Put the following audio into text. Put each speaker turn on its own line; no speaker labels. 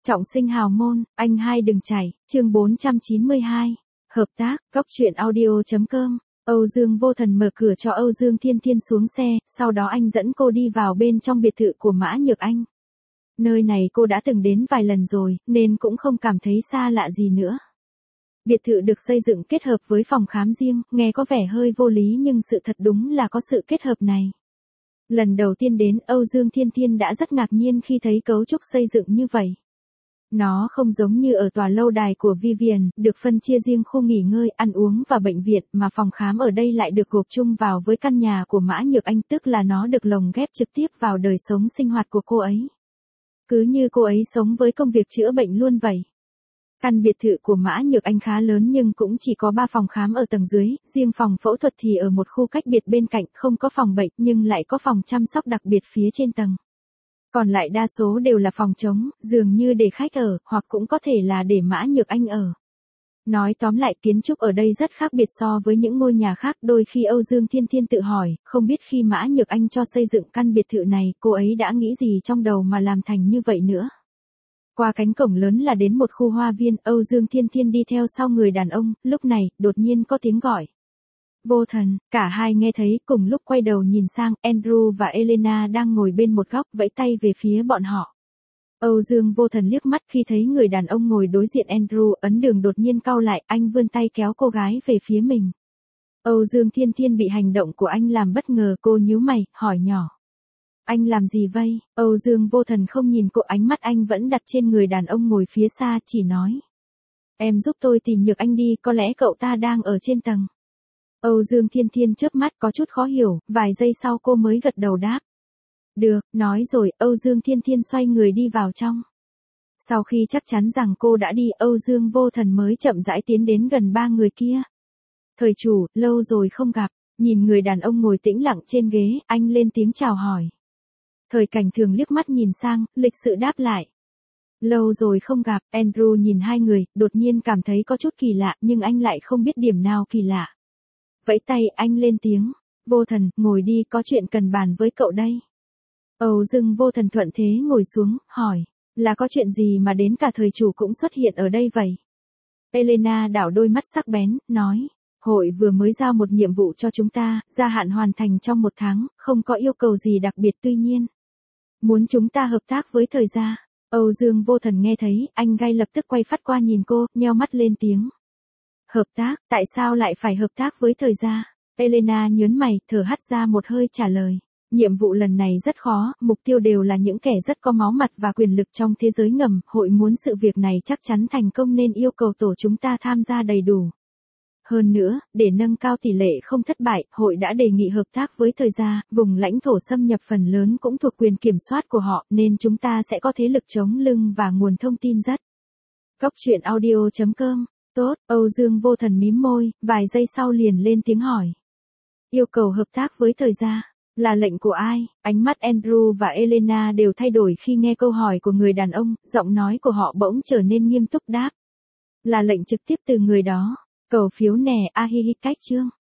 Trọng sinh hào môn, anh hai đừng chảy, chương 492. Hợp tác, góc truyện audio.com. Âu Dương Vô Thần mở cửa cho Âu Dương Thiên Thiên xuống xe, sau đó anh dẫn cô đi vào bên trong biệt thự của Mã Nhược Anh. Nơi này cô đã từng đến vài lần rồi, nên cũng không cảm thấy xa lạ gì nữa. Biệt thự được xây dựng kết hợp với phòng khám riêng, nghe có vẻ hơi vô lý nhưng sự thật đúng là có sự kết hợp này. Lần đầu tiên đến, Âu Dương Thiên Thiên đã rất ngạc nhiên khi thấy cấu trúc xây dựng như vậy. Nó không giống như ở tòa lâu đài của Vivian, được phân chia riêng khu nghỉ ngơi, ăn uống và bệnh viện, mà phòng khám ở đây lại được gộp chung vào với căn nhà của Mã Nhược Anh, tức là nó được lồng ghép trực tiếp vào đời sống sinh hoạt của cô ấy. Cứ như cô ấy sống với công việc chữa bệnh luôn vậy. Căn biệt thự của Mã Nhược Anh khá lớn nhưng cũng chỉ có 3 phòng khám ở tầng dưới, riêng phòng phẫu thuật thì ở một khu cách biệt bên cạnh, không có phòng bệnh nhưng lại có phòng chăm sóc đặc biệt phía trên tầng. Còn lại đa số đều là phòng trống, dường như để khách ở, hoặc cũng có thể là để Mã Nhược Anh ở. Nói tóm lại, kiến trúc ở đây rất khác biệt so với những ngôi nhà khác, đôi khi Âu Dương Thiên Thiên tự hỏi, không biết khi Mã Nhược Anh cho xây dựng căn biệt thự này, cô ấy đã nghĩ gì trong đầu mà làm thành như vậy nữa. Qua cánh cổng lớn là đến một khu hoa viên, Âu Dương Thiên Thiên đi theo sau người đàn ông, lúc này, đột nhiên có tiếng gọi. Vô Thần, cả hai nghe thấy, cùng lúc quay đầu nhìn sang, Andrew và Elena đang ngồi bên một góc, vẫy tay về phía bọn họ. Âu Dương Vô Thần liếc mắt khi thấy người đàn ông ngồi đối diện Andrew, ấn đường đột nhiên cau lại, anh vươn tay kéo cô gái về phía mình. Âu Dương Thiên Thiên bị hành động của anh làm bất ngờ, cô nhíu mày, hỏi nhỏ. Anh làm gì vậy? Âu Dương Vô Thần không nhìn cô, ánh mắt anh vẫn đặt trên người đàn ông ngồi phía xa, chỉ nói. Em giúp tôi tìm Nhược Anh đi, có lẽ cậu ta đang ở trên tầng. Âu Dương Thiên Thiên chớp mắt có chút khó hiểu, vài giây sau cô mới gật đầu đáp. Được, nói rồi, Âu Dương Thiên Thiên xoay người đi vào trong. Sau khi chắc chắn rằng cô đã đi, Âu Dương Vô Thần mới chậm rãi tiến đến gần 3 người kia. Thời chủ, lâu rồi không gặp, nhìn người đàn ông ngồi tĩnh lặng trên ghế, anh lên tiếng chào hỏi. Thời Cảnh Thường liếc mắt nhìn sang, lịch sự đáp lại. Lâu rồi không gặp, Andrew nhìn hai người, đột nhiên cảm thấy có chút kỳ lạ, nhưng anh lại không biết điểm nào kỳ lạ. Vẫy tay, anh lên tiếng. Vô Thần, ngồi đi, có chuyện cần bàn với cậu đây. Âu Dương Vô Thần thuận thế ngồi xuống, hỏi. Là có chuyện gì mà đến cả thời chủ cũng xuất hiện ở đây vậy? Elena đảo đôi mắt sắc bén, nói. Hội vừa mới giao một nhiệm vụ cho chúng ta, gia hạn hoàn thành trong 1 tháng, không có yêu cầu gì đặc biệt, tuy nhiên. Muốn chúng ta hợp tác với thời gia. Âu Dương Vô Thần nghe thấy, anh ngay lập tức quay phát qua nhìn cô, nheo mắt lên tiếng. Hợp tác, tại sao lại phải hợp tác với thời gia? Elena nhớn mày, thở hắt ra một hơi trả lời. Nhiệm vụ lần này rất khó, mục tiêu đều là những kẻ rất có máu mặt và quyền lực trong thế giới ngầm, hội muốn sự việc này chắc chắn thành công nên yêu cầu tổ chúng ta tham gia đầy đủ. Hơn nữa, để nâng cao tỷ lệ không thất bại, hội đã đề nghị hợp tác với thời gia, vùng lãnh thổ xâm nhập phần lớn cũng thuộc quyền kiểm soát của họ, nên chúng ta sẽ có thế lực chống lưng và nguồn thông tin rất. Góc truyện audio.com. Tốt, Âu Dương Vô Thần mím môi, vài giây sau liền lên tiếng hỏi. Yêu cầu hợp tác với thời gia, là lệnh của ai? Ánh mắt Andrew và Elena đều thay đổi khi nghe câu hỏi của người đàn ông, giọng nói của họ bỗng trở nên nghiêm túc đáp. Là lệnh trực tiếp từ người đó. Cầu phiếu nè, ahihi cách chương.